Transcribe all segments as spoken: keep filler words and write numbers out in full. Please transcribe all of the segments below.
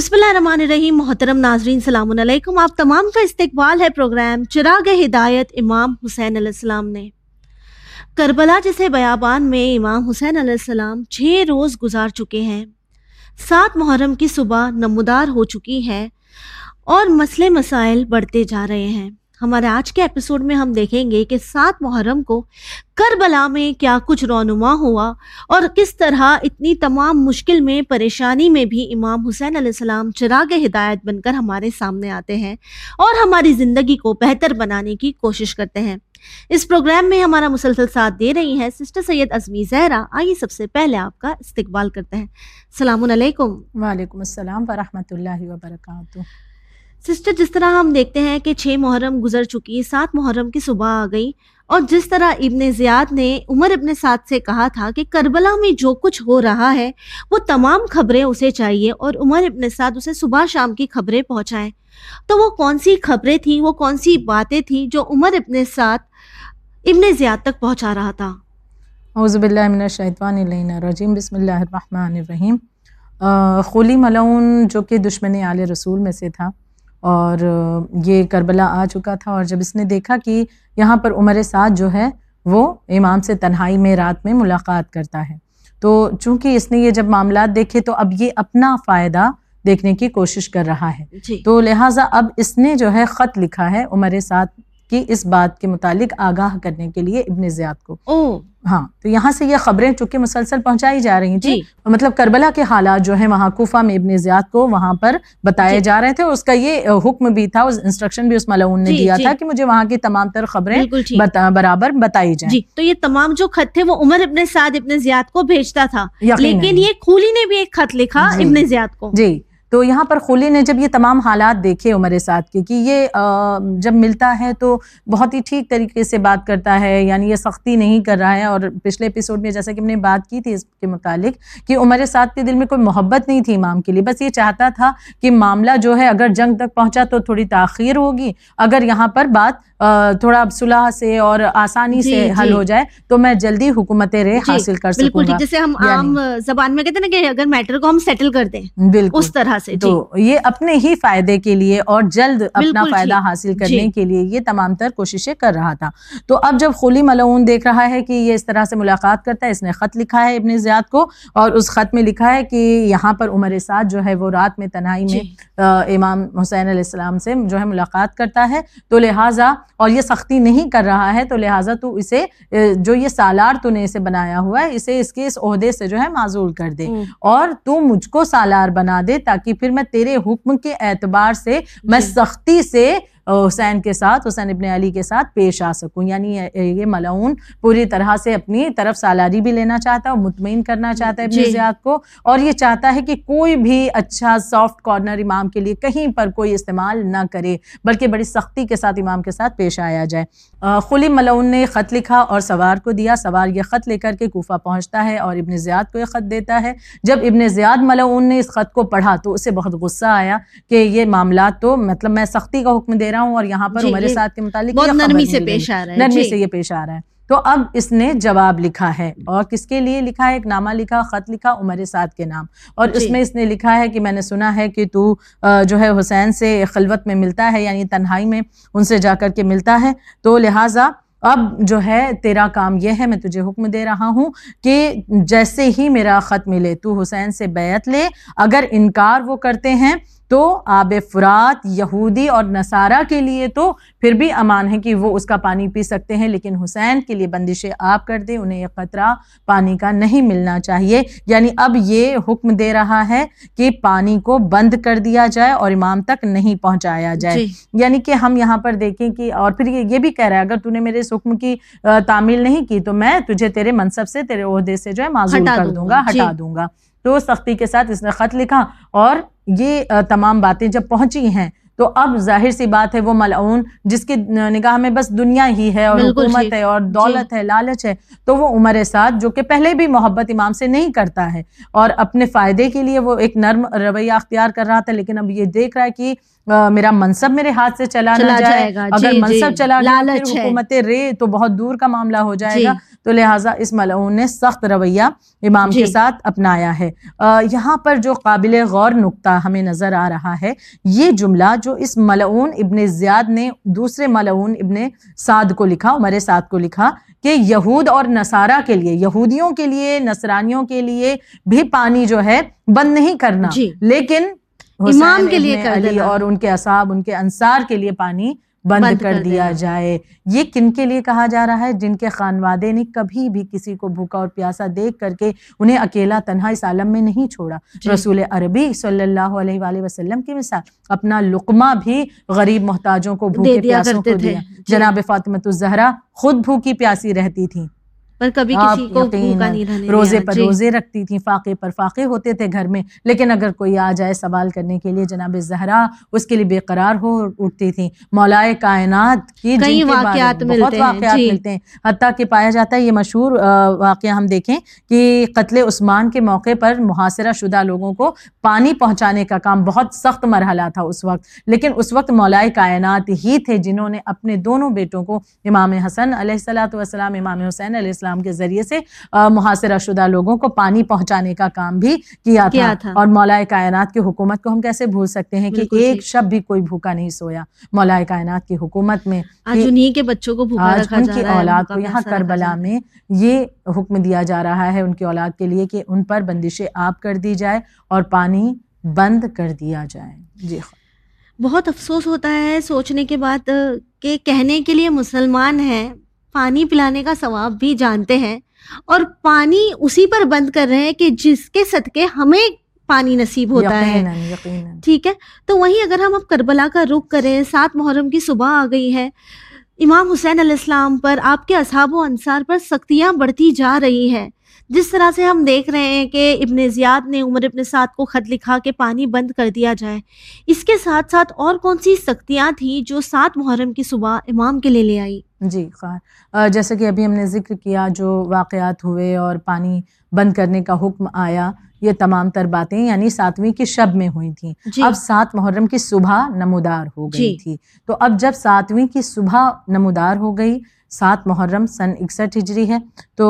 بسم اللہ الرحمن الرحیم. محترم ناظرین السلام علیکم. آپ تمام کا استقبال ہے پروگرام چراغ ہدایت امام حسین علیہ السلام نے. کربلا جیسے بیابان میں امام حسین علیہ السلام چھ روز گزار چکے ہیں. سات محرم کی صبح نمودار ہو چکی ہے اور مسئلے مسائل بڑھتے جا رہے ہیں. ہمارے آج کے ایپیسوڈ میں ہم دیکھیں گے کہ سات محرم کو کربلا میں کیا کچھ رونما ہوا اور کس طرح اتنی تمام مشکل میں پریشانی میں بھی امام حسین علیہ السلام چراغ ہدایت بن کر ہمارے سامنے آتے ہیں اور ہماری زندگی کو بہتر بنانے کی کوشش کرتے ہیں. اس پروگرام میں ہمارا مسلسل ساتھ دے رہی ہیں سسٹر سید ازمی زہرا. آئیے سب سے پہلے آپ کا استقبال کرتے ہیں. السلام علیکم. وعلیکم السلام ورحمۃ اللہ وبرکاتہ. سسٹر، جس طرح ہم دیکھتے ہیں کہ چھ محرم گزر چکی، سات محرم کی صبح آ گئی، اور جس طرح ابن زیاد نے عمر ابن سعد سے کہا تھا کہ کربلا میں جو کچھ ہو رہا ہے وہ تمام خبریں اسے چاہیے اور عمر ابن سعد اسے صبح شام کی خبریں پہنچائیں، تو وہ کون سی خبریں تھیں، وہ کون سی باتیں تھیں جو عمر ابن سعد ابن زیاد تک پہنچا رہا تھا؟ اعوذ باللہ من الشیطان الرجیم. بسم اللہ الرحمن الرحیم. خولی ملعون جو کہ دشمن آل رسول میں سے تھا اور یہ کربلا آ چکا تھا، اور جب اس نے دیکھا کہ یہاں پر عمر سعد جو ہے وہ امام سے تنہائی میں رات میں ملاقات کرتا ہے، تو چونکہ اس نے یہ جب معاملات دیکھے تو اب یہ اپنا فائدہ دیکھنے کی کوشش کر رہا ہے جی. تو لہٰذا اب اس نے جو ہے خط لکھا ہے عمر سعد کی اس بات کے متعلق آگاہ کرنے کے لیے ابن زیاد کو. او ہاں، تو یہاں سے یہ خبریں چونکہ مسلسل پہنچائی جا رہی تھیں، جی. مطلب کربلا کے حالات جو ہیں وہاں کوفہ میں ابن زیاد کو وہاں پر بتائے جی. جا رہے تھے، اور اس کا یہ حکم بھی تھا، اس انسٹرکشن بھی اس ملعون نے جی دیا جی. تھا کہ مجھے وہاں کی تمام تر خبریں بالکل ٹھیک. بتا برابر بتائی جائیں. جی، تو یہ تمام جو خط تھے وہ عمر ابن سعد ابن زیاد کو بھیجتا تھا، یقیناً. لیکن یہ خولی نے بھی ایک خط لکھا جی. ابن زیاد کو. جی، تو یہاں پر خولی نے جب یہ تمام حالات دیکھے عمر سعد کے کہ یہ جب ملتا ہے تو بہت ہی ٹھیک طریقے سے بات کرتا ہے، یعنی یہ سختی نہیں کر رہا ہے، اور پچھلے ایپیسوڈ میں جیسا کہ ہم نے بات کی تھی اس کے متعلق کہ عمر سعد کے دل میں کوئی محبت نہیں تھی امام کے لیے، بس یہ چاہتا تھا کہ معاملہ جو ہے اگر جنگ تک پہنچا تو تھوڑی تاخیر ہوگی، اگر یہاں پر بات تھوڑا صلح سے اور آسانی جی سے حل جی. ہو جائے تو میں جلدی حکومت رے جی حاصل کر بالکل سکوں ٹھیک، گا. جیسے ہم یعنی عام زبان میں کہتے ہیں نا کہ اگر میٹر کو ہم سیٹل کر دیں، بالکل اس طرح سے. جی تو یہ اپنے ہی فائدے کے لیے اور جلد اپنا بالکل فائدہ ٹھیک. حاصل کرنے جی. کے لیے یہ تمام تر کوششیں کر رہا تھا. تو اب جب خولی ملعون دیکھ رہا ہے کہ یہ اس طرح سے ملاقات کرتا ہے، اس نے خط لکھا ہے ابن زیاد کو، اور اس خط میں لکھا ہے کہ یہاں پر عمر سعد جو ہے وہ رات میں تنہائی میں جی. امام حسین علیہ السلام سے جو ہے ملاقات کرتا ہے، تو لہٰذا اور یہ سختی نہیں کر رہا ہے، تو لہٰذا تو اسے جو یہ سالار تو نے اسے بنایا ہوا ہے اسے اس کے اس عہدے سے جو ہے معزول کر دے، اور تو مجھ کو سالار بنا دے تاکہ پھر میں تیرے حکم کے اعتبار سے میں سختی سے حسین کے ساتھ حسین ابن علی کے ساتھ پیش آ سکوں. یعنی یہ ملعون پوری طرح سے اپنی طرف سالاری بھی لینا چاہتا ہے اور مطمئن کرنا چاہتا ہے ابن زیاد کو، اور یہ چاہتا ہے کہ کوئی بھی اچھا سافٹ کارنر امام کے لیے کہیں پر کوئی استعمال نہ کرے، بلکہ بڑی سختی کے ساتھ امام کے ساتھ پیش آیا جائے. خولی ملعون نے خط لکھا اور سوار کو دیا. سوار یہ خط لے کر کے کوفہ پہنچتا ہے اور ابن زیاد کو یہ خط دیتا ہے. جب ابن زیاد ملعون نے اس خط کو پڑھا تو اسے بہت غصہ آیا کہ یہ معاملات تو مطلب میں سختی کا حکم دے رہا ہوں اور یہاں پر عمر سعد کے متعلق بہت نرمی سے پیش آ رہا ہے، نرمی سے یہ پیش آ رہا ہے. تو اب اس نے جواب لکھا ہے، اور کس کے لیے لکھا ہے؟ ایک نامہ لکھا، خط لکھا عمر سعد کے نام، اور اس میں اس نے لکھا ہے کہ میں نے سنا ہے کہ تو جو ہے حسین سے خلوت میں ملتا ہے، یعنی تنہائی میں ان سے جا کر کے ملتا ہے، تو لہٰذا اب جو ہے تیرا کام یہ ہے، میں تجھے حکم دے رہا ہوں کہ جیسے ہی میرا خط ملے تو حسین سے بیعت لے. اگر انکار وہ کرتے ہیں تو آب فرات یہودی اور نصارہ کے لیے تو پھر بھی امان ہے کہ وہ اس کا پانی پی سکتے ہیں، لیکن حسین کے لیے بندشیں آپ کر دیں، انہیں ایک قطرہ پانی کا نہیں ملنا چاہیے. یعنی اب یہ حکم دے رہا ہے کہ پانی کو بند کر دیا جائے اور امام تک نہیں پہنچایا جائے. یعنی کہ ہم یہاں پر دیکھیں کہ اور پھر یہ بھی کہہ رہا ہے اگر تو نے میرے اس حکم کی تعمیل نہیں کی تو میں تجھے تیرے منصب سے، تیرے عہدے سے جو ہے معزول کر دوں گا، ہٹا دوں گا. تو سختی کے ساتھ اس نے خط لکھا، اور یہ تمام باتیں جب پہنچی ہیں تو اب ظاہر سی بات ہے وہ ملعون جس کی نگاہ میں بس دنیا ہی ہے اور حکومت ہے اور دولت ہے، لالچ ہے، تو وہ عمر سعد جو کہ پہلے بھی محبت امام سے نہیں کرتا ہے اور اپنے فائدے کے لیے وہ ایک نرم رویہ اختیار کر رہا تھا، لیکن اب یہ دیکھ رہا ہے کہ میرا منصب میرے ہاتھ سے چلا نہ جائے، اگر منصب چلا گیا پھر حکومت رے تو بہت دور کا معاملہ ہو جائے گا. تو لہٰذا اس ملعون نے سخت رویہ امام جی کے ساتھ اپنایا ہے۔ یہاں پر جو قابل غور نقطہ ہمیں نظر آ رہا ہے، یہ جملہ جو اس ملعون ابن زیاد نے دوسرے ملعون ابن سعد کو لکھا، عمر سعد کو لکھا کہ یہود اور نصارہ کے لیے، یہودیوں کے لیے، نصرانیوں کے لیے بھی پانی جو ہے بند نہیں کرنا، جی لیکن امام کے لیے ابن کر علی دینا، اور ان کے اصحاب، ان کے انصار کے لیے پانی بند بند کر کر دیا دینا۔ جائے۔ یہ کن کے لیے کہا جا رہا ہے؟ جن کے خانوادے نے کبھی بھی کسی کو بھوکا اور پیاسا دیکھ کر کے انہیں اکیلا تنہا اس عالم میں نہیں چھوڑا۔ جی رسول عربی صلی اللہ علیہ وآلہ وسلم کی مثال، اپنا لقمہ بھی غریب محتاجوں کو، دے بھوکے دیا پیاسوں کرتے کو تھے۔ دیا۔ جی جناب فاطمۃ الزہرا خود بھوکی پیاسی رہتی تھیں، پر کبھی آپ کسی کو بھوکا یقیناً نہیں رہنے روزے دیا۔ پر جی روزے رکھتی تھیں، فاقے پر فاقے ہوتے تھے گھر میں، لیکن اگر کوئی آ جائے سوال کرنے کے لیے جناب زہرا اس کے لیے بے قرار ہو اٹھتی تھیں۔ مولائے کائنات کی کئی جن کے بارے واقعات میں بہت ملتے ہیں۔ واقعات جی ملتے ہیں، حتیٰ کہ پایا جاتا ہے یہ مشہور واقعہ ہم دیکھیں کہ قتل عثمان کے موقع پر محاصرہ شدہ لوگوں کو پانی پہنچانے کا کام بہت سخت مرحلہ تھا اس وقت، لیکن اس وقت مولائے کائنات ہی تھے جنہوں نے اپنے دونوں بیٹوں کو، امام حسن علیہ الصلوۃ والسلام، امام حسین علیہ السلام کے ذریعے سے محاصرہ شدہ لوگوں کو پانی پہنچانے کا کام بھی کیا کیا تھا۔ تھا۔ اور مولائے کائنات کی حکومت کو ہم کیسے بھول سکتے ہیں کہ بالکل ایک ٹھیک۔ شب بھی کوئی بھوکا نہیں سویا مولائے کائنات کی حکومت میں۔ آج انہی کے بچوں کو بھوکا آج رکھا ان جا کی رہا ہے، اولاد بھوکا کو یہاں پیاسا رکھا کربلا جا رہا ہے۔ میں یہ حکم دیا جا رہا ہے ان کی اولاد کے لیے کہ ان پر بندش آب کر دی جائے اور پانی بند کر دیا جائے۔ جی بہت افسوس ہوتا ہے سوچنے کے بعد کہ کہنے کے لیے مسلمان ہیں، پانی پلانے کا ثواب بھی جانتے ہیں، اور پانی اسی پر بند کر رہے ہیں کہ جس کے صدقے ہمیں پانی نصیب ہوتا ہے۔ یقیناً یقیناً ٹھیک ہے، تو وہیں اگر ہم اب کربلا کا رخ کریں، سات محرم کی صبح آ گئی ہے، امام حسین علیہ السلام پر، آپ کے اصحاب و انصار پر سختیاں بڑھتی جا رہی ہیں۔ جس طرح سے ہم دیکھ رہے ہیں کہ ابن زیاد نے عمر ابن سعد کو خط لکھا کہ پانی بند کر دیا جائے، اس کے ساتھ ساتھ اور کون سی سختیاں تھیں جو سات محرم کی صبح امام کے لیے لے آئی؟ جی خیر، جیسے کہ ابھی ہم نے ذکر کیا جو واقعات ہوئے اور پانی بند کرنے کا حکم آیا، یہ تمام تر باتیں یعنی ساتویں کی شب میں ہوئی تھیں۔ جی اب سات محرم کی صبح نمودار ہو گئی جی تھی، تو اب جب ساتویں کی صبح نمودار ہو گئی، سات محرم سن اکسٹھ ہجری ہے، تو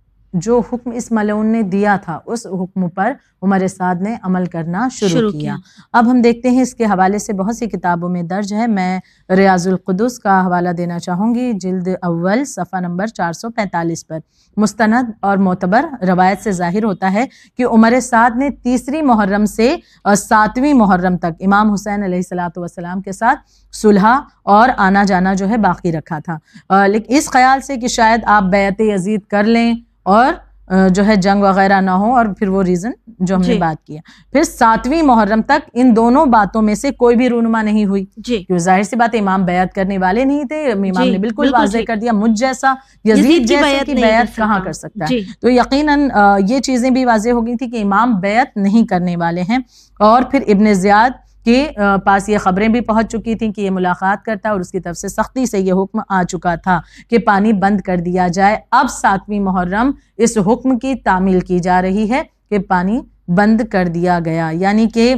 جو حکم اس ملعون نے دیا تھا اس حکم پر عمر سعد نے عمل کرنا شروع, شروع کیا۔ کیا۔ اب ہم دیکھتے ہیں اس کے حوالے سے بہت سی کتابوں میں درج ہے، میں ریاض القدس کا حوالہ دینا چاہوں گی، جلد اول صفحہ نمبر چار سو پینتالیس پر۔ مستند اور معتبر روایت سے ظاہر ہوتا ہے کہ عمر سعد نے تیسری محرم سے ساتویں محرم تک امام حسین علیہ الصلوۃ والسلام کے ساتھ صلح اور آنا جانا جو ہے باقی رکھا تھا، لیکن اس خیال سے کہ شاید آپ بیعت یزید کر لیں اور جو ہے جنگ وغیرہ نہ ہو، اور پھر وہ ریزن جو ہم نے جی بات کیا، پھر ساتویں محرم تک ان دونوں باتوں میں سے کوئی بھی رونما نہیں ہوئی، جی کیوں ظاہر سی بات ہے امام بیعت کرنے والے نہیں تھے، امام جی نے بالکل بالکل واضح ٹھیک۔ کر دیا مجھ جیسا یزید یزید کی جیسے بیعت کی نہیں بیعت کر کہاں سکتا۔ کر سکتا ہے، جی تو یقیناً یہ چیزیں بھی واضح ہو گئی تھی کہ امام بیعت نہیں کرنے والے ہیں۔ اور پھر ابن زیاد کے پاس یہ خبریں بھی پہنچ چکی تھیں کہ یہ ملاقات کرتا، اور اس کی طرف سے سختی سے یہ حکم آ چکا تھا کہ پانی بند کر دیا جائے۔ اب ساتویں محرم اس حکم کی تعمیل کی جا رہی ہے کہ پانی بند کر دیا گیا، یعنی کہ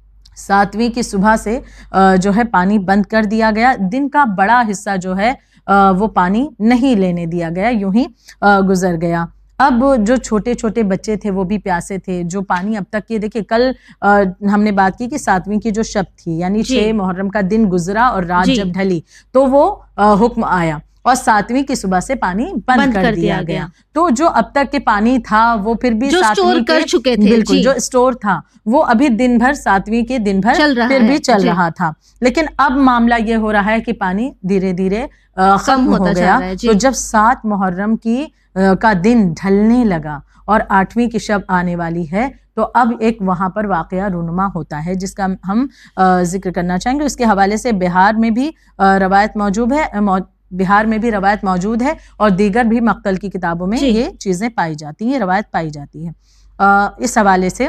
ساتویں کی صبح سے جو ہے پانی بند کر دیا گیا، دن کا بڑا حصہ جو ہے وہ پانی نہیں لینے دیا گیا، یوں ہی گزر گیا۔ اب جو چھوٹے چھوٹے بچے تھے وہ بھی پیاسے تھے، جو پانی اب تک یہ دیکھیں، کل ہم نے بات کی کہ ساتویں کی جو شب تھی یعنی جی چھ محرم کا دن گزرا اور رات جی جب ڈھلی تو وہ حکم آیا اور ساتویں کی صبح سے پانی بند کر دیا گیا، تو جو اب تک کے پانی تھا وہ پھر بھی جو اسٹور ساتویں کر چکے تھے، بالکل جی جو اسٹور تھا وہ ابھی دن بھر ساتویں کے دن بھر چل رہا پھر بھی ہے، چل جی رہا تھا، لیکن اب معاملہ یہ ہو رہا ہے کہ پانی دھیرے دھیرے ختم ہو ہوتا جا گیا۔ رہا ہے، جی تو جب سات محرم کی کا دن ڈھلنے لگا اور آٹھویں کی شب آنے والی ہے، تو اب ایک وہاں پر واقعہ رونما ہوتا ہے جس کا ہم ذکر کرنا چاہیں گے۔ اس کے حوالے سے بہار میں بھی روایت موجود ہے بہار میں بھی روایت موجود ہے اور دیگر بھی مقتل کی کتابوں میں جی یہ چیزیں پائی جاتی ہیں، یہ روایت پائی جاتی ہے اس حوالے سے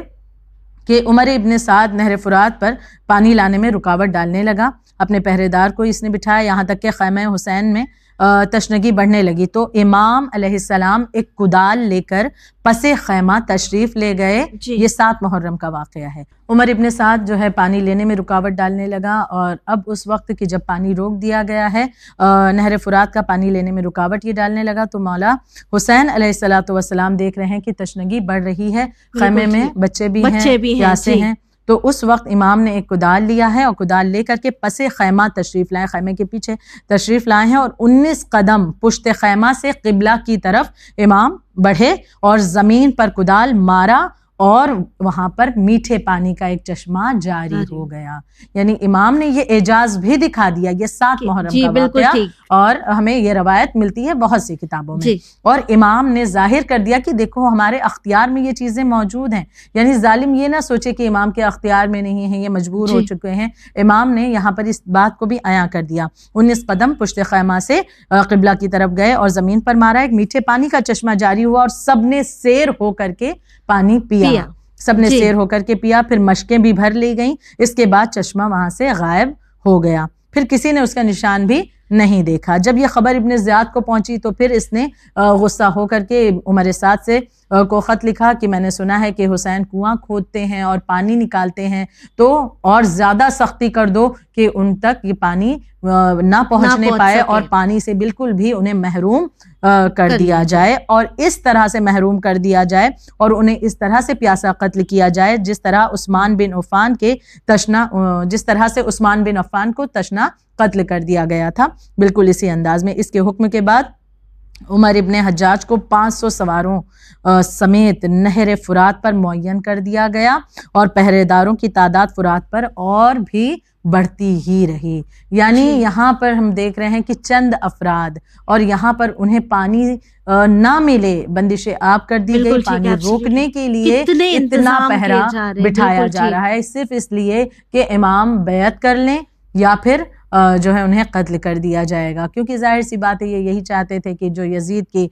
کہ عمر ابن سعد نہر فرات پر پانی لانے میں رکاوٹ ڈالنے لگا، اپنے پہرے دار کو اس نے بٹھایا، یہاں تک کہ خیمہ حسین میں تشنگی بڑھنے لگی تو امام علیہ السلام ایک کدال لے کر پسے خیمہ تشریف لے گئے. یہ سات محرم کا واقعہ ہے. عمر ابن سعد جو ہے پانی لینے میں رکاوٹ ڈالنے لگا، اور اب اس وقت کہ جب پانی روک دیا گیا ہے، نہر فرات کا پانی لینے میں رکاوٹ یہ ڈالنے لگا، تو مولا حسین علیہ الصلوۃ والسلام دیکھ رہے ہیں کہ تشنگی بڑھ رہی ہے، خیمے میں بچے بھی ہیں، پیاسے ہیں. تو اس وقت امام نے ایک کدال لیا ہے اور کدال لے کر کے پسے خیمہ تشریف لائے، خیمے کے پیچھے تشریف لائے ہیں، اور انیس قدم پشت خیمہ سے قبلہ کی طرف امام بڑھے اور زمین پر کدال مارا، اور وہاں پر میٹھے پانی کا ایک چشمہ جاری ہو گیا. یعنی امام نے یہ اعجاز بھی دکھا دیا. یہ سات محرم کا واقعہ، اور ہمیں یہ روایت ملتی ہے بہت سی کتابوں میں، اور امام نے ظاہر کر دیا کہ دیکھو ہمارے اختیار میں یہ چیزیں موجود ہیں. یعنی ظالم یہ نہ سوچے کہ امام کے اختیار میں نہیں ہیں، یہ مجبور ہو چکے ہیں. امام نے یہاں پر اس بات کو بھی عیاں کر دیا. انیس قدم پشت خیمہ سے قبلہ کی طرف گئے اور زمین پر مارا، ایک میٹھے پانی کا چشمہ جاری ہوا، اور سب نے سیر ہو کر کے پانی پیا. سب نے سیر ہو کر کے پیا. پھر مشکیں بھی بھر لی گئیں. اس کے بعد چشمہ وہاں سے غائب ہو گیا. پھر کسی نے اس کا نشان بھی نہیں دیکھا. جب یہ خبر ابن زیاد کو پہنچی تو پھر اس نے غصہ ہو کر کے عمر سعد سے کو خط لکھا کہ میں نے سنا ہے کہ حسین کنواں کھودتے ہیں اور پانی نکالتے ہیں، تو اور زیادہ سختی کر دو کہ ان تک یہ پانی نہ پہنچنے پائے، اور پانی سے بالکل بھی انہیں محروم کر دیا جائے، اور اس طرح سے محروم کر دیا جائے، اور انہیں اس طرح سے پیاسا قتل کیا جائے جس طرح عثمان بن عفان کے تشنا جس طرح سے عثمان بن عفان کو تشنا قتل کر دیا گیا تھا. بالکل اسی انداز میں اس کے حکم کے بعد عمر ابن حجاج کو پانچ سو سواروں سمیت نہر فرات پر معین کر دیا گیا، اور پہرے داروں کی تعداد فرات پر اور بھی بڑھتی ہی رہی. یعنی یہاں پر ہم دیکھ رہے ہیں کہ چند افراد، اور یہاں پر انہیں پانی نہ ملے، بندش آب کر دی گئی. پانی روکنے کے لیے اتنا پہرا بٹھایا جا رہا ہے صرف اس لیے کہ امام بیعت کر لیں یا پھر جو ہے انہیں قتل کر دیا جائے گا. کیونکہ ظاہر سی بات ہے یہ یہی چاہتے تھے کہ جو یزید کی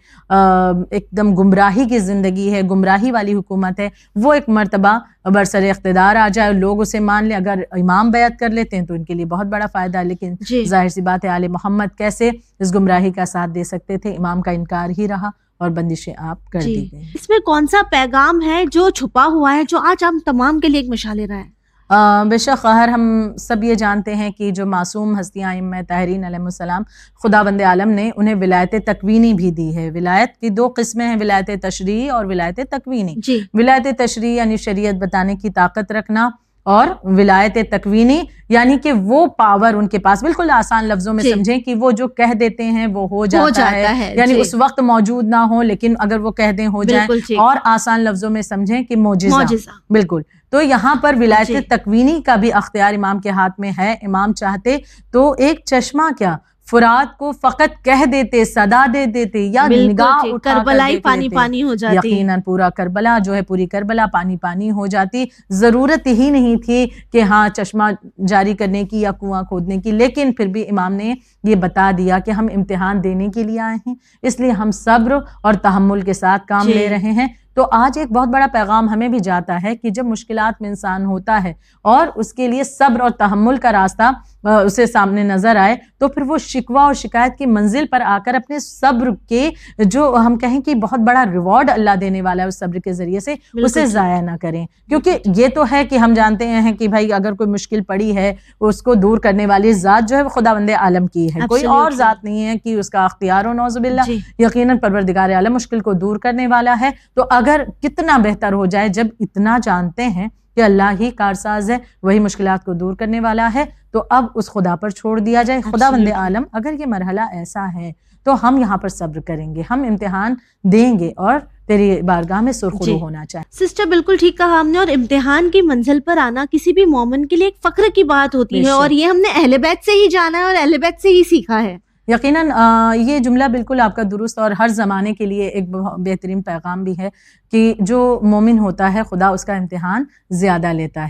ایک دم گمراہی کی زندگی ہے، گمراہی والی حکومت ہے، وہ ایک مرتبہ برسر اقتدار آ جائے، لوگ اسے مان لیں. اگر امام بیعت کر لیتے ہیں تو ان کے لیے بہت بڑا فائدہ ہے، لیکن ظاہر سی بات ہے آل محمد کیسے اس گمراہی کا ساتھ دے سکتے تھے. امام کا انکار ہی رہا اور بندش آپ کر دی گئی. اس میں کون سا پیغام ہے جو چھپا ہوا ہے، جو آج ہم تمام کے لیے ایک مشعل راہ ہے؟ بے شک خیر ہم سب یہ جانتے ہیں کہ جو معصوم ہستیاں ائمہ طاہرین علیہ السلام، خداوند عالم نے انہیں ولایت تکوینی بھی دی ہے. ولایت کی دو قسمیں ہیں، ولایت تشریعی اور ولایت تکوینی. جی. ولایت تشریعی یعنی شریعت بتانے کی طاقت رکھنا، اور ولایت تکوینی یعنی کہ وہ پاور ان کے پاس، بالکل آسان لفظوں میں سمجھیں کہ وہ جو کہہ دیتے ہیں وہ ہو جاتا, ہو جاتا ہے, ہے یعنی اس وقت موجود نہ ہو لیکن اگر وہ کہہ دیں ہو جائیں, اور آسان لفظوں میں سمجھیں کہ معجزہ. بالکل. تو یہاں پر ولایت تکوینی کا بھی اختیار امام کے ہاتھ میں ہے. امام چاہتے تو ایک چشمہ کیا فرات کو فقط کہہ دیتے, صدا دے دیتے, یا نگاہ اٹھا کربلائی پانی پانی ہو جاتی, یقیناً پورا کربلا جو ہے پوری کربلا پانی پانی ہو جاتی. ضرورت ہی نہیں تھی کہ ہاں چشمہ جاری کرنے کی یا کنواں کھودنے کی, لیکن پھر بھی امام نے یہ بتا دیا کہ ہم امتحان دینے کے لیے آئے ہیں, اس لیے ہم صبر اور تحمل کے ساتھ کام لے رہے ہیں. تو آج ایک بہت بڑا پیغام ہمیں بھی جاتا ہے کہ جب مشکلات میں انسان ہوتا ہے اور اس کے لیے صبر اور تحمل کا راستہ اسے سامنے نظر آئے, تو پھر وہ شکوہ اور شکایت کی منزل پر آ کر اپنے صبر کے جو ہم کہیں کہ بہت بڑا ریوارڈ اللہ دینے والا ہے اس صبر کے ذریعے سے, اسے ضائع نہ کریں. کیونکہ یہ تو ہے کہ ہم جانتے ہیں کہ بھائی اگر کوئی مشکل پڑی ہے اس کو دور کرنے والی ذات جو ہے وہ خداوند عالم کی ہے, کوئی اور ذات نہیں ہے کہ اس کا اختیار ہو, نعوذ باللہ. یقیناً پروردگار عالم مشکل کو دور کرنے والا ہے. تو اگر کتنا بہتر ہو جائے جب اتنا جانتے ہیں کہ اللہ ہی کارساز ہے, وہی مشکلات کو دور کرنے والا ہے, تو اب اس خدا پر چھوڑ دیا جائے. خداوند عالم اگر یہ مرحلہ ایسا ہے تو ہم یہاں پر صبر کریں گے, ہم امتحان دیں گے اور تیری بارگاہ میں سرخرو ہونا چاہیے. سسٹر بالکل ٹھیک کہا ہم نے, اور امتحان کی منزل پر آنا کسی بھی مومن کے لیے ایک فخر کی بات ہوتی ہے, اور یہ ہم نے اہل بیت سے ہی جانا ہے اور اہل بیت سے ہی سیکھا ہے. یقیناً یہ جملہ بالکل آپ کا درست اور ہر زمانے کے لیے ایک بہترین پیغام بھی ہے کہ جو مومن ہوتا ہے خدا اس کا امتحان زیادہ لیتا ہے,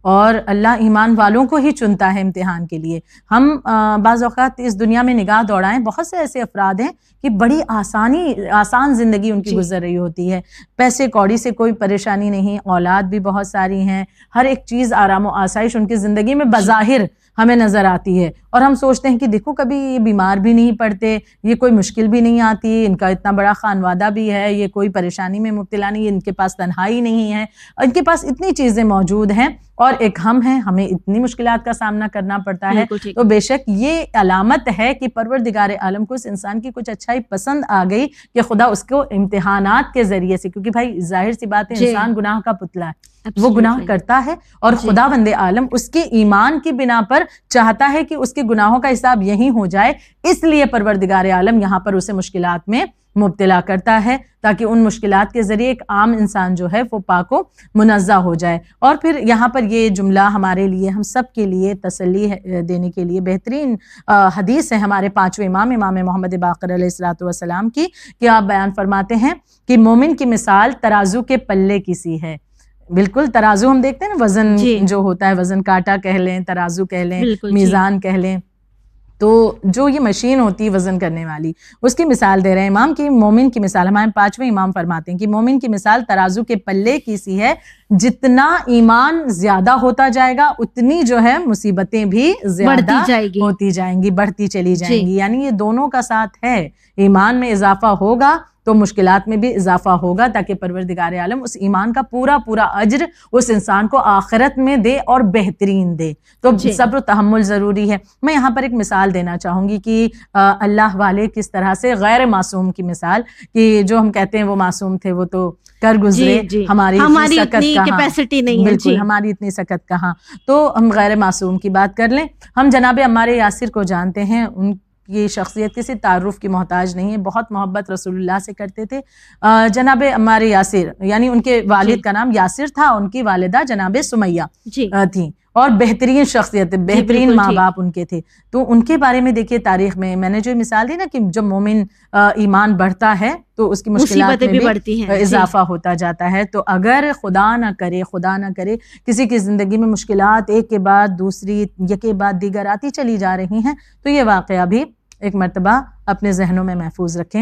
اور اللہ ایمان والوں کو ہی چنتا ہے امتحان کے لیے. ہم بعض اوقات اس دنیا میں نگاہ دوڑائیں، بہت سے ایسے افراد ہیں کہ بڑی آسانی آسان زندگی ان کی گزر رہی ہوتی ہے، پیسے کوڑی سے کوئی پریشانی نہیں، اولاد بھی بہت ساری ہیں، ہر ایک چیز آرام و آسائش ان کی زندگی میں بظاہر ہمیں نظر آتی ہے، اور ہم سوچتے ہیں کہ دیکھو کبھی یہ بیمار بھی نہیں پڑتے، یہ کوئی مشکل بھی نہیں آتی، ان کا اتنا بڑا خانوادہ بھی ہے، یہ کوئی پریشانی میں مبتلا نہیں، ان کے پاس تنہائی نہیں ہے، ان کے پاس اتنی چیزیں موجود ہیں، اور ایک ہم ہیں، ہمیں اتنی مشکلات کا سامنا کرنا پڑتا ہے. تو بے شک یہ علامت ہے کہ پروردگار عالم کو اس انسان کی کچھ اچھائی پسند آ گئی کہ خدا اس کو امتحانات کے ذریعے سے، کیونکہ بھائی ظاہر سی بات ہے انسان گناہ کا پتلا ہے، وہ گناہ کرتا ہے، اور خدا بند عالم اس کے ایمان کی بنا پر چاہتا ہے کہ اس کے گناہوں کا حساب یہیں ہو جائے، اس لیے پروردگار عالم یہاں پر اسے مشکلات میں مبتلا کرتا ہے تاکہ ان مشکلات کے ذریعے ایک عام انسان جو ہے وہ پاک و منزہ ہو جائے. اور پھر یہاں پر یہ جملہ ہمارے لیے، ہم سب کے لیے تسلی دینے کے لیے بہترین حدیث ہے ہمارے پانچویں امام امام محمد باقر علیہ الصلوۃ والسلام کی، کہ آپ بیان فرماتے ہیں کہ مومن کی مثال ترازو کے پلے کی سی ہے. بالکل ترازو ہم دیکھتے ہیں نا، وزن جو ہوتا ہے، وزن کاٹا کہہ لیں، ترازو کہہ لیں، میزان کہہ لیں، تو جو یہ مشین ہوتی ہے وزن کرنے والی، اس کی مثال دے رہے ہیں امام کی مومن کی مثال. ہمارے پانچویں امام فرماتے ہیں کہ مومن کی مثال ترازو کے پلے کی سی ہے، جتنا ایمان زیادہ ہوتا جائے گا اتنی جو ہے مصیبتیں بھی زیادہ ہوتی جائیں گی، بڑھتی چلی جائیں گی. یعنی یہ دونوں کا ساتھ ہے، ایمان میں اضافہ ہوگا تو مشکلات میں بھی اضافہ ہوگا، تاکہ پروردگار عالم اس ایمان کا پورا پورا اجر اس انسان کو آخرت میں دے اور بہترین دے. تو صبر و تحمل ضروری ہے. میں یہاں پر ایک مثال دینا چاہوں گی کہ اللہ والے کس طرح سے غیر معصوم کی مثال، کہ جو ہم کہتے ہیں وہ معصوم تھے وہ تو کر گزرے، ہماری اتنی کیپیسٹی نہیں ہے، بالکل ہماری اتنی سکت کہاں. تو ہم غیر معصوم کی بات کر لیں. ہم جناب عمار یاسر کو جانتے ہیں، ان یہ شخصیت کسی تعارف کی محتاج نہیں ہے، بہت محبت رسول اللہ سے کرتے تھے. جناب عمار یاسر یعنی ان کے والد کا نام یاسر تھا، ان کی والدہ جناب سمیہ تھیں، اور بہترین شخصیت، بہترین ماں باپ ان کے تھے. تو ان کے بارے میں دیکھیے تاریخ میں میں نے جو مثال دی نا کہ جب مومن ایمان بڑھتا ہے تو اس کی مشکلات میں بھی اضافہ ہوتا جاتا ہے. تو اگر خدا نہ کرے خدا نہ کرے کسی کی زندگی میں مشکلات ایک کے بعد دوسری یکے بعد دیگر آتی چلی جا رہی ہیں، تو یہ واقعہ بھی ایک مرتبہ اپنے ذہنوں میں محفوظ رکھیں.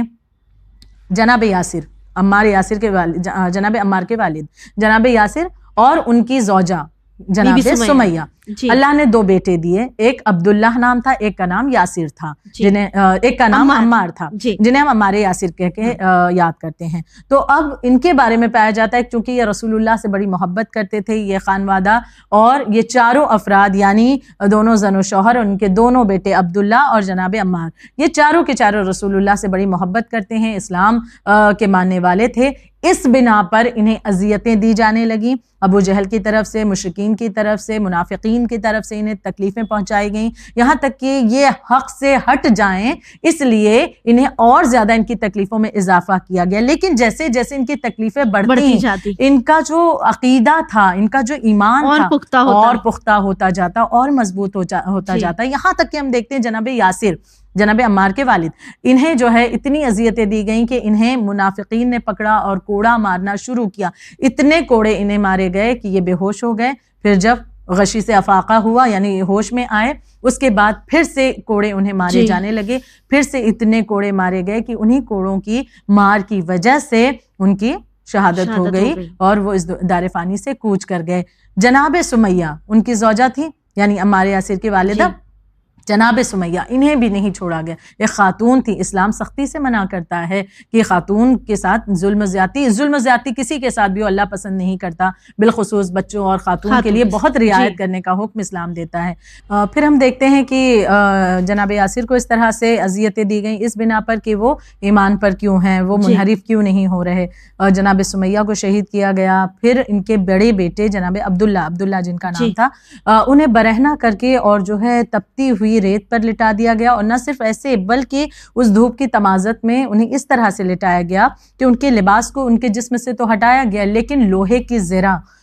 جناب یاسر، عمار یاسر کے والد، جناب عمار کے والد جناب یاسر اور ان کی زوجہ جناب سمیہ، اللہ نے دو بیٹے دیے، ایک عبداللہ نام تھا، ایک کا نام یاسر تھا، جنہیں ایک کا نام عمار تھا، جنہیں ہم عمار یاسر کہہ کے یاد کرتے ہیں. تو اب ان کے بارے میں پایا جاتا ہے چونکہ یہ رسول اللہ سے بڑی محبت کرتے تھے، یہ خانوادہ اور یہ چاروں افراد یعنی دونوں زن و شوہر، ان کے دونوں بیٹے عبداللہ اور جناب عمار، یہ چاروں کے چاروں رسول اللہ سے بڑی محبت کرتے ہیں، اسلام کے ماننے والے تھے. اس بنا پر انہیں اذیتیں دی جانے لگیں، ابو جہل کی طرف سے، مشرکین کی طرف سے، منافقین کی طرف سے انہیں تکلیفیں پہنچائی گئیں، یہاں تک کہ یہ حق سے ہٹ جائیں اس لیے انہیں اور زیادہ ان کی تکلیفوں میں اضافہ کیا گیا. لیکن جیسے جیسے ان کی تکلیفیں بڑھتی جاتی، ان کا جو عقیدہ تھا، ان کا جو ایمان تھا اور پختہ ہوتا جاتا اور مضبوط ہوتا جاتا. یہاں تک کہ ہم دیکھتے ہیں جناب یاسر، جناب عمار کے والد، انہیں جو ہے اتنی اذیتیں دی گئیں کہ انہیں منافقین نے پکڑا اور کوڑا مارنا شروع کیا. اتنے کوڑے انہیں مارے گئے کہ یہ بے ہوش ہو گئے. پھر جب غشی سے افاقہ ہوا یعنی ہوش میں آئے، اس کے بعد پھر سے کوڑے انہیں مارے جی. جانے لگے، پھر سے اتنے کوڑے مارے گئے کہ انہیں کوڑوں کی مار کی وجہ سے ان کی شہادت, شہادت ہو گئی, ہو گئی اور وہ اس دار فانی سے کوچ کر گئے. جناب سمیہ ان کی زوجہ تھی یعنی عمار یاسر کی والدہ جی. جناب سمیہ انہیں بھی نہیں چھوڑا گیا. ایک خاتون تھی، اسلام سختی سے منع کرتا ہے کہ خاتون کے ساتھ ظلم زیادتی ظلم زیادتی کسی کے ساتھ بھی اللہ پسند نہیں کرتا، بالخصوص بچوں اور خاتون, خاتون کے لیے بہت رعایت جی. کرنے کا حکم اسلام دیتا ہے. پھر ہم دیکھتے ہیں کہ جناب یاسر کو اس طرح سے اذیتیں دی گئیں اس بنا پر کہ وہ ایمان پر کیوں ہیں، وہ منحرف کیوں نہیں ہو رہے. جناب سمیہ کو شہید کیا گیا. پھر ان کے بڑے بیٹے جناب عبداللہ عبداللہ جن کا نام جی. تھا، انہیں برہنہ کر کے اور جو ہے تپتی ہوئی ریت پر لٹا دیا گیا. اور نہ صرف ایسے بلکہ اس دھوپ کی تمازت میں انہیں اس طرح سے لٹایا گیا کہ ان کے لباس کو ان کے جسم سے تو ہٹایا گیا لیکن لوہے کی زرہ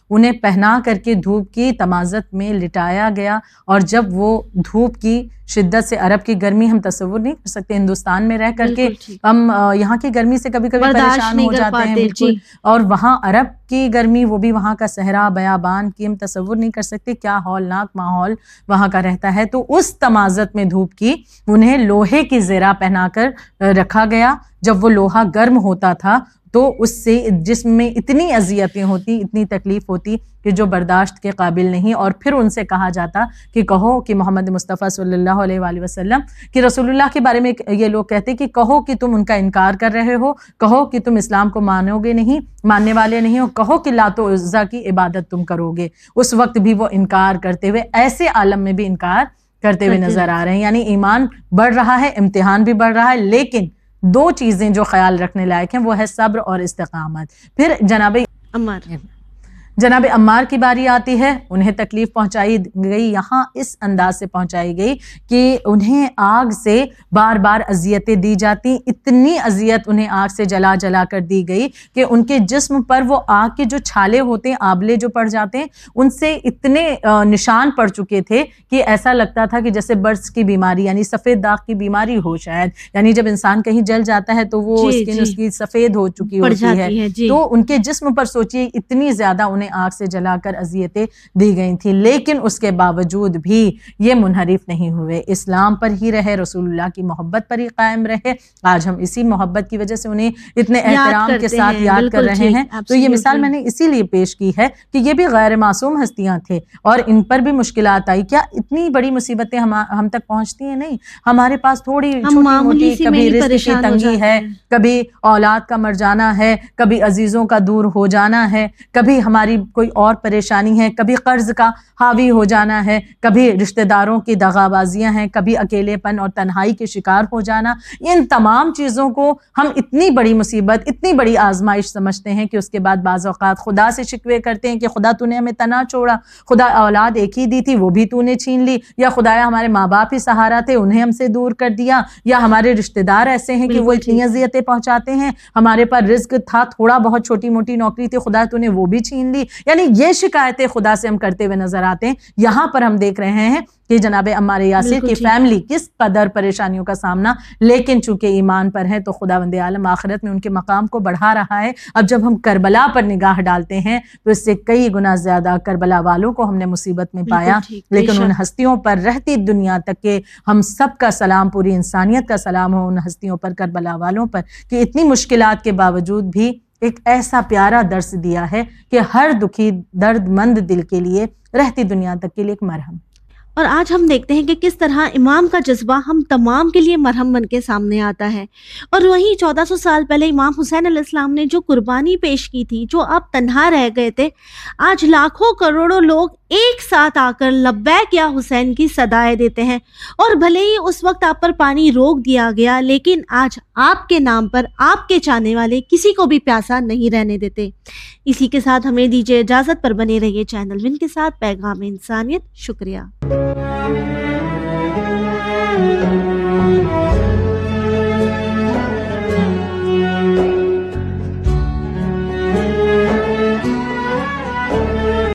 انہیں پہنا کر کے دھوپ کی تمازت میں لٹایا گیا، اور جب وہ دھوپ کی شدت سے، عرب کی گرمی ہم تصور نہیں کر سکتے، ہندوستان میں رہ کر کے ہم یہاں کی گرمی سے کبھی کبھی پریشان ہو جاتے ہیں بالکل، اور وہاں عرب کی گرمی، وہ بھی وہاں کا صحرا بیابان کی ہم تصور نہیں کر سکتے کیا ہولناک ماحول وہاں کا رہتا ہے۔ تو اس تمازت میں دھوپ کی انہیں لوہے کی زرہ پہنا کر رکھا گیا۔ جب وہ لوہا گرم ہوتا تھا تو اس سے جسم میں اتنی اذیتیں ہوتی، اتنی تکلیف ہوتی کہ جو برداشت کے قابل نہیں، اور پھر ان سے کہا جاتا کہ کہو کہ محمد مصطفیٰ صلی اللہ علیہ وآلہ وسلم کہ رسول اللہ کے بارے میں یہ لوگ کہتے کہ کہو کہ تم ان کا انکار کر رہے ہو، کہو کہ تم اسلام کو مانو گے نہیں، ماننے والے نہیں ہو، کہو کہ لات و عزا کی عبادت تم کرو گے۔ اس وقت بھی وہ انکار کرتے ہوئے، ایسے عالم میں بھی انکار کرتے ہوئے نظر آ رہے ہیں، یعنی ایمان بڑھ رہا ہے، امتحان بھی بڑھ رہا ہے، لیکن دو چیزیں جو خیال رکھنے لائق ہیں وہ ہے صبر اور استقامت۔ پھر جناب عمار جناب عمار کی باری آتی ہے، انہیں تکلیف پہنچائی گئی، یہاں اس انداز سے پہنچائی گئی کہ انہیں آگ سے بار بار اذیتیں دی جاتی، اتنی اذیت انہیں آگ سے جلا جلا کر دی گئی کہ ان کے جسم پر وہ آگ کے جو چھالے ہوتے ہیں، آبلے جو پڑ جاتے ہیں، ان سے اتنے نشان پڑ چکے تھے کہ ایسا لگتا تھا کہ جیسے برس کی بیماری، یعنی سفید داغ کی بیماری ہو شاید، یعنی جب انسان کہیں جل جاتا ہے تو وہ اسکن اس کی سفید ہو چکی ہوتی ہے، تو ان کے جسم پر سوچئے اتنی زیادہ انہیں آگ سے جلا کر اذیتیں دی گئی تھی، لیکن اس کے باوجود بھی یہ منحرف نہیں ہوئے، اسلام پر ہی رہے، رسول اللہ کی محبت پر ہی قائم رہے۔ آج ہم اسی محبت کی وجہ سے انہیں اتنے احترام کے ساتھ یاد کر رہے ہیں۔ تو یہ مثال میں نے اسی لیے پیش کی ہے کہ یہ بھی غیر معصوم ہستیاں تھے اور ان پر بھی مشکلات آئی۔ کیا اتنی بڑی مصیبتیں ہم تک پہنچتی ہیں؟ نہیں، ہمارے پاس تھوڑی چھوٹی موٹی، کبھی رزق کی تنگی ہے، کبھی اولاد کا مر جانا ہے، کبھی عزیزوں کا دور ہو جانا ہے، کبھی ہماری کوئی اور پریشانی ہے، کبھی قرض کا حاوی ہو جانا ہے، کبھی رشتہ داروں کی دغا بازیاں ہیں، کبھی اکیلے پن اور تنہائی کے شکار ہو جانا۔ ان تمام چیزوں کو ہم اتنی بڑی مصیبت، اتنی بڑی آزمائش سمجھتے ہیں کہ اس کے بعد بعض اوقات خدا سے شکوے کرتے ہیں کہ خدا تو نے ہمیں تنہا چھوڑا، خدا اولاد ایک ہی دی تھی وہ بھی تو نے چھین لی، یا خدایا ہمارے ماں باپ ہی سہارا تھے انہیں ہم سے دور کر دیا، یا ہمارے رشتہ دار ایسے ہیں کہ وہ اتنی اذیتیں پہنچاتے ہیں، ہمارے پاس رزق تھا، تھوڑا بہت چھوٹی موٹی نوکری تھی، خدا تو نے وہ بھی چھین لی۔ یعنی یہ شکایتیں خدا سے ہم کرتے ہوئے نظر آتے ہیں۔ یہاں پر ہم دیکھ رہے ہیں کہ جناب عمار یاسر کی فیملی کس قدر پریشانیوں کا سامنا، لیکن چونکہ ایمان پر ہے تو خداوند عالم آخرت میں ان کے مقام کو بڑھا رہا ہے۔ اب جب ہم کربلا پر نگاہ ڈالتے ہیں تو اس سے کئی گنا زیادہ کربلا والوں کو ہم نے مصیبت میں پایا، لیکن ان ہستیوں پر رہتی دنیا تک کے ہم سب کا سلام، پوری انسانیت کا سلام ہو ان ہستیوں پر، کربلا والوں پر، کہ اتنی مشکلات کے باوجود بھی ایک ایسا پیارا درس دیا ہے کہ ہر دکھی درد مند دل کے لیے، رہتی دنیا تک کے لیے ایک مرہم۔ اور آج ہم دیکھتے ہیں کہ کس طرح امام کا جذبہ ہم تمام کے لیے مرہم بن کے سامنے آتا ہے۔ اور وہیں چودہ سو سال پہلے امام حسین علیہ السلام نے جو قربانی پیش کی تھی، جو اب تنہا رہ گئے تھے، آج لاکھوں کروڑوں لوگ ایک ساتھ آ کر لبیک یا حسین کی صدائیں دیتے ہیں۔ اور بھلے ہی اس وقت آپ پر پانی روک دیا گیا، لیکن آج آپ کے نام پر آپ کے چاہنے والے کسی کو بھی پیاسا نہیں رہنے دیتے۔ اسی کے ساتھ ہمیں دیجیے اجازت، پر بنے رہیے چینل ون کے ساتھ۔ پیغام انسانیت، شکریہ۔